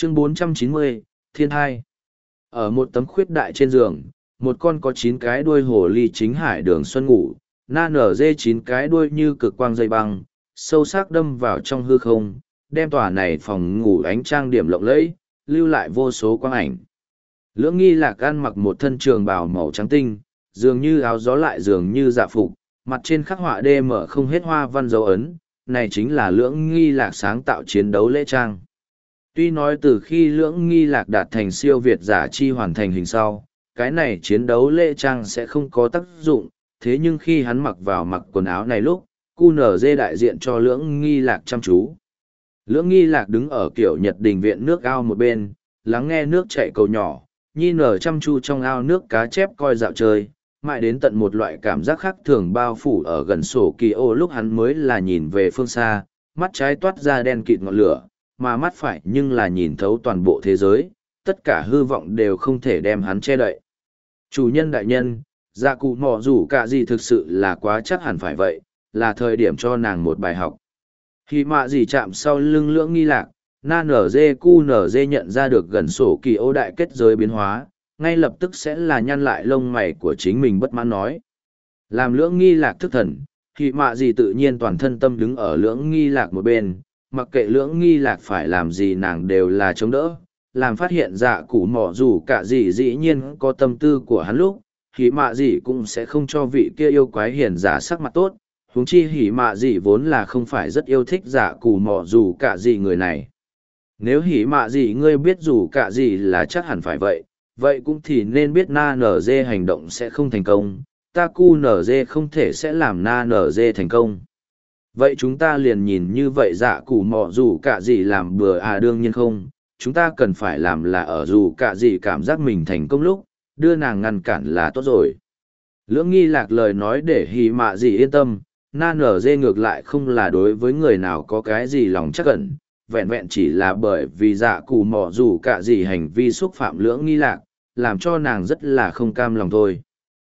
Chương 490, Thiên Hai. Ở một tấm khuyết đại trên giường, một con có 9 cái đuôi hồ ly chính hải đường xuân ngủ, na nở dê 9 cái đuôi như cực quang dây băng, sâu sắc đâm vào trong hư không, đem tòa này phòng ngủ ánh trang điểm lộng lẫy, lưu lại vô số quang ảnh. Lưỡng nghi lạc ăn mặc một thân trường bào màu trắng tinh, dường như áo gió lại dường như dạ phục, mặt trên khắc họa đê mở không hết hoa văn dấu ấn, này chính là lưỡng nghi lạc sáng tạo chiến đấu lễ trang. Tuy nói từ khi lưỡng nghi lạc đạt thành siêu việt giả chi hoàn thành hình sau, cái này chiến đấu lễ trang sẽ không có tác dụng, thế nhưng khi hắn mặc vào mặc quần áo này lúc, QNZ đại diện cho lưỡng nghi lạc chăm chú. Lưỡng nghi lạc đứng ở kiểu Nhật Đình viện nước ao một bên, lắng nghe nước chảy cầu nhỏ, nhi nở chăm chu trong ao nước cá chép coi dạo chơi, mãi đến tận một loại cảm giác khác thường bao phủ ở gần sổ kỳ ô lúc hắn mới là nhìn về phương xa, mắt trái toát ra đen kịt ngọn lửa, mà mắt phải nhưng là nhìn thấu toàn bộ thế giới, tất cả hư vọng đều không thể đem hắn che đậy. Chủ nhân đại nhân, dạ cụ mò rủ cả gì thực sự là quá chắc hẳn phải vậy, là thời điểm cho nàng một bài học. Khi mạ gì chạm sau lưng lưỡng nghi lạc, na nở dê cu nở dê nhận ra được gần sổ kỳ ô đại kết giới biến hóa, ngay lập tức sẽ là nhăn lại lông mày của chính mình bất mãn nói. Làm lưỡng nghi lạc thức thần, khi mạ gì tự nhiên toàn thân tâm đứng ở lưỡng nghi lạc một bên, mặc kệ lưỡng nghi lạc phải làm gì nàng đều là chống đỡ, làm phát hiện dạ cụ mỏ dù cả gì dĩ nhiên có tâm tư của hắn lúc, hỉ mạ gì cũng sẽ không cho vị kia yêu quái hiền giả sắc mặt tốt, huống chi hỉ mạ gì vốn là không phải rất yêu thích dạ cụ mỏ dù cả gì người này. Nếu hỉ mạ gì ngươi biết dù cả gì là chắc hẳn phải vậy, vậy cũng thì nên biết na nở dê hành động sẽ không thành công, ta cu nở dê không thể sẽ làm na nở dê thành công. Vậy chúng ta liền nhìn như vậy dạ cụ mỏ dù cả gì làm bừa đương nhiên không, chúng ta cần phải làm là ở dù cả gì cảm giác mình thành công lúc, đưa nàng ngăn cản là tốt rồi. Lưỡng nghi lạc lời nói để hỉ mạ gì yên tâm, na nở dê ngược lại không là đối với người nào có cái gì lòng chắc ẩn, vẹn vẹn chỉ là bởi vì dạ cụ mỏ dù cả gì hành vi xúc phạm lưỡng nghi lạc, làm cho nàng rất là không cam lòng thôi.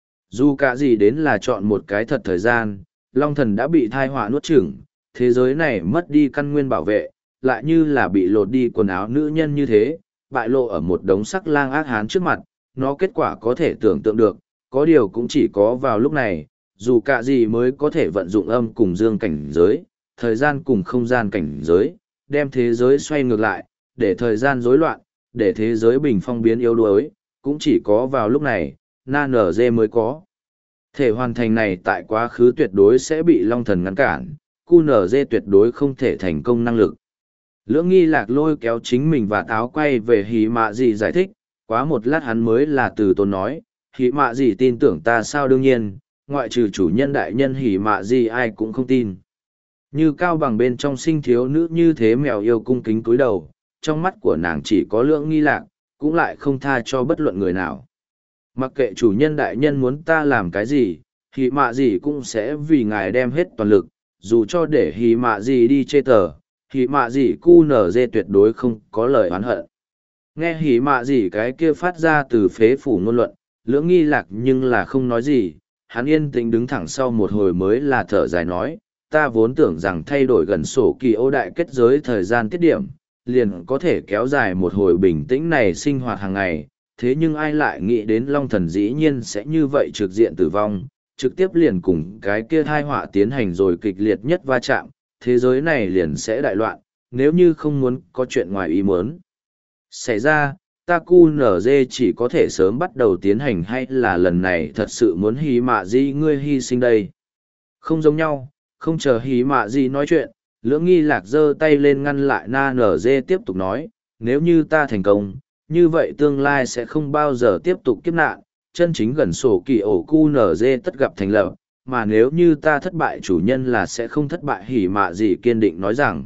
Dù cả gì đến là chọn một cái thật thời gian, Long Thần đã bị thai họa nuốt chửng, thế giới này mất đi căn nguyên bảo vệ, lại như là bị lột đi quần áo nữ nhân như thế, bại lộ ở một đống sắc lang ác hán trước mặt, nó kết quả có thể tưởng tượng được, có điều cũng chỉ có vào lúc này, dù cả gì mới có thể vận dụng âm cùng dương cảnh giới, thời gian cùng không gian cảnh giới, đem thế giới xoay ngược lại, để thời gian rối loạn, để thế giới bình phong biến yếu đuối, cũng chỉ có vào lúc này, na nở dê mới có. Thể hoàn thành này tại quá khứ tuyệt đối sẽ bị Long Thần ngăn cản, QNZ tuyệt đối không thể thành công năng lực. Lưỡng nghi lạc lôi kéo chính mình và táo quay về hỉ mạ gì giải thích, quá một lát hắn mới là từ tốn nói, hỉ mạ gì tin tưởng ta sao đương nhiên, ngoại trừ chủ nhân đại nhân hỉ mạ gì ai cũng không tin. Như cao bằng bên trong sinh thiếu nữ như thế mèo yêu cung kính cúi đầu, trong mắt của nàng chỉ có lưỡng nghi lạc, cũng lại không tha cho bất luận người nào. Mặc kệ chủ nhân đại nhân muốn ta làm cái gì, hỉ mạ gì cũng sẽ vì ngài đem hết toàn lực, dù cho để hỉ mạ gì đi chê tờ, hỉ mạ gì cu nở dê tuyệt đối không có lời oán hận. Nghe hỉ mạ gì cái kia phát ra từ phế phủ ngôn luận, lưỡng nghi lạc nhưng là không nói gì, hắn yên tĩnh đứng thẳng sau một hồi mới là thở dài nói, ta vốn tưởng rằng thay đổi gần sổ kỳ ô đại kết giới thời gian tiết điểm, liền có thể kéo dài một hồi bình tĩnh này sinh hoạt hàng ngày, thế nhưng ai lại nghĩ đến Long Thần dĩ nhiên sẽ như vậy trực diện tử vong, trực tiếp liền cùng cái kia thai họa tiến hành rồi kịch liệt nhất va chạm, thế giới này liền sẽ đại loạn, nếu như không muốn có chuyện ngoài ý muốn xảy ra, ta QNZ chỉ có thể sớm bắt đầu tiến hành hay là lần này thật sự muốn hí mạ gì ngươi hy sinh đây. Không giống nhau, không chờ hí mạ gì nói chuyện, lưỡng nghi lạc giơ tay lên ngăn lại na nở dê tiếp tục nói, nếu như ta thành công, như vậy tương lai sẽ không bao giờ tiếp tục kiếp nạn, chân chính gần sổ kỳ ổ QNZ tất gặp thành lập, mà nếu như ta thất bại chủ nhân là sẽ không thất bại hỉ mạ gì kiên định nói rằng.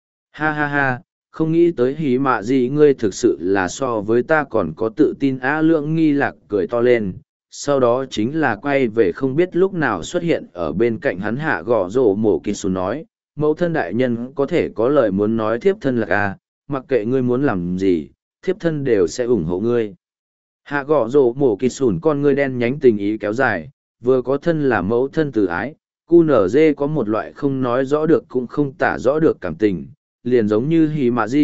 Ha ha ha, không nghĩ tới hỉ mạ gì ngươi thực sự là so với ta còn có tự tin lưỡng nghi lạc cười to lên, sau đó chính là quay về không biết lúc nào xuất hiện ở bên cạnh hắn hạ gõ rổ mổ kỳ xù nói, mẫu thân đại nhân có thể có lời muốn nói thiếp thân lạc mặc kệ ngươi muốn làm gì, thiếp thân đều sẽ ủng hộ ngươi. Hạ gõ rổ mổ kỳ sùn con ngươi đen nhánh tình ý kéo dài, vừa có thân là mẫu thân từ ái, QNZ có một loại không nói rõ được cũng không tả rõ được cảm tình, liền giống như hỉ mạ gì,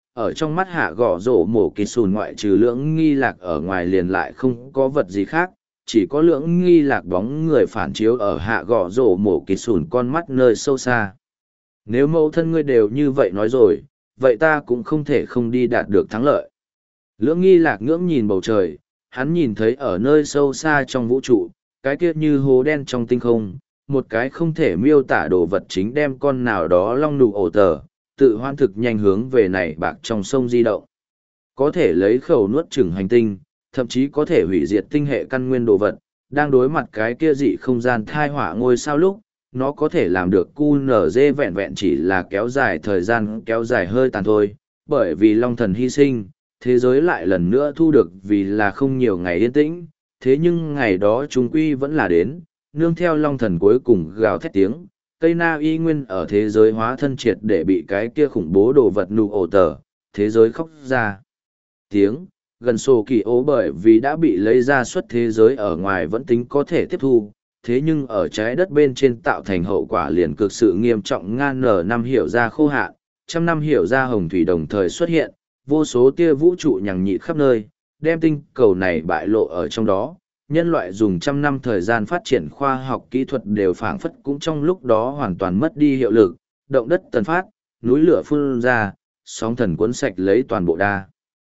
ở trong mắt hạ gõ rổ mổ kỳ sùn ngoại trừ lưỡng nghi lạc ở ngoài liền lại không có vật gì khác, chỉ có lưỡng nghi lạc bóng người phản chiếu ở hạ gõ rổ mổ kỳ sùn con mắt nơi sâu xa. Nếu mẫu thân ngươi đều như vậy nói rồi, vậy ta cũng không thể không đi đạt được thắng lợi. Lưỡng nghi lạc ngưỡng nhìn bầu trời, hắn nhìn thấy ở nơi sâu xa trong vũ trụ, cái kia như hố đen trong tinh không, một cái không thể miêu tả đồ vật chính đem con nào đó long nụ ổ tờ, tự hoan thực nhanh hướng về này bạc trong sông di động. Có thể lấy khẩu nuốt chửng hành tinh, thậm chí có thể hủy diệt tinh hệ căn nguyên đồ vật, đang đối mặt cái kia dị không gian thai hỏa ngôi sao lúc, nó có thể làm được QNZ vẹn vẹn chỉ là kéo dài thời gian kéo dài hơi tàn thôi, bởi vì long thần hy sinh, thế giới lại lần nữa thu được vì là không nhiều ngày yên tĩnh, thế nhưng ngày đó chúng quy vẫn là đến, nương theo long thần cuối cùng gào thét tiếng, cây na y nguyên ở thế giới hóa thân triệt để bị cái kia khủng bố đồ vật nụ ổ tờ, thế giới khóc ra. Tiếng, gần sổ kỳ ố bởi vì đã bị lấy ra suốt thế giới ở ngoài vẫn tính có thể tiếp thu, thế nhưng ở trái đất bên trên tạo thành hậu quả liền cực sự nghiêm trọng ngang nở năm hiểu ra khô hạn, trăm năm hiểu ra hồng thủy đồng thời xuất hiện, vô số tia vũ trụ nhằng nhịt khắp nơi, đem tinh cầu này bại lộ ở trong đó. Nhân loại dùng trăm năm thời gian phát triển khoa học kỹ thuật đều phảng phất cũng trong lúc đó hoàn toàn mất đi hiệu lực, động đất tần phát, núi lửa phun ra, sóng thần cuốn sạch lấy toàn bộ đa.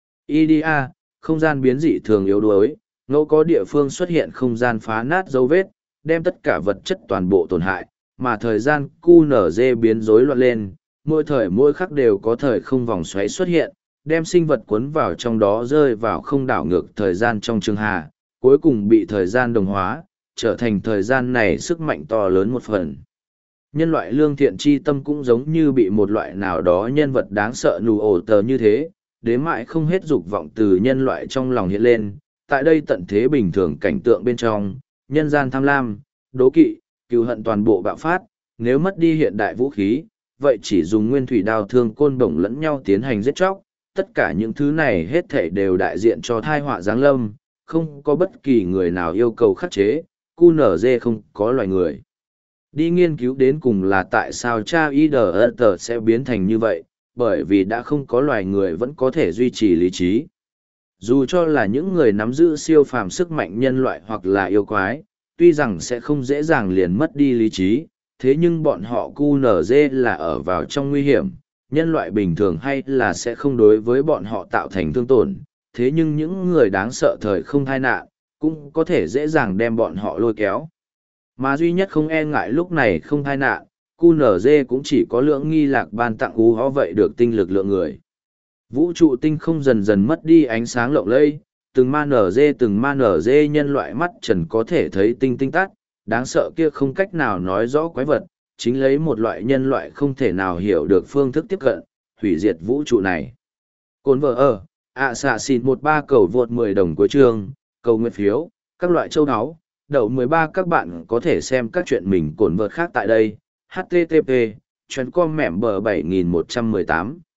IDA, không gian biến dị thường yếu đuối, ngẫu có địa phương xuất hiện không gian phá nát dấu vết, đem tất cả vật chất toàn bộ tổn hại, mà thời gian QNZ biến rối loạn lên, mỗi thời mỗi khắc đều có thời không vòng xoáy xuất hiện, đem sinh vật cuốn vào trong đó rơi vào không đảo ngược thời gian trong trường hà, cuối cùng bị thời gian đồng hóa, trở thành thời gian này sức mạnh to lớn một phần. Nhân loại lương thiện chi tâm cũng giống như bị một loại nào đó nhân vật đáng sợ nụ ổ tờ như thế, đến mãi không hết dục vọng từ nhân loại trong lòng hiện lên, tại đây tận thế bình thường cảnh tượng bên trong, nhân gian tham lam, đố kỵ, cừu hận toàn bộ bạo phát, nếu mất đi hiện đại vũ khí, vậy chỉ dùng nguyên thủy đao thương côn bổng lẫn nhau tiến hành giết chóc, tất cả những thứ này hết thảy đều đại diện cho thai họa giáng lâm, không có bất kỳ người nào yêu cầu khắc chế, QNZ không có loài người. Đi nghiên cứu đến cùng là tại sao cha IDT sẽ biến thành như vậy, bởi vì đã không có loài người vẫn có thể duy trì lý trí. Dù cho là những người nắm giữ siêu phàm sức mạnh nhân loại hoặc là yêu quái, tuy rằng sẽ không dễ dàng liền mất đi lý trí, thế nhưng bọn họ QNZ là ở vào trong nguy hiểm, nhân loại bình thường hay là sẽ không đối với bọn họ tạo thành thương tổn, thế nhưng những người đáng sợ thời không thai nạn, cũng có thể dễ dàng đem bọn họ lôi kéo. Mà duy nhất không e ngại lúc này không thai nạn, QNZ cũng chỉ có lượng nghi lạc ban tặng ú hó vậy được tinh lực lượng người. Vũ trụ tinh không dần dần mất đi ánh sáng lộng lẫy, từng ma nở dê nhân loại mắt trần có thể thấy tinh tinh tắt, đáng sợ kia không cách nào nói rõ quái vật, chính lấy một loại nhân loại không thể nào hiểu được phương thức tiếp cận, hủy diệt vũ trụ này. Cồn vợ ở, xạ xin 13 cầu vượt 10 đồng cuối chương, cầu nguyện phiếu, các loại châu áo, đậu 13 các bạn có thể xem các chuyện mình cồn vợt khác tại đây, http, chuyến com mẻm bờ 7118.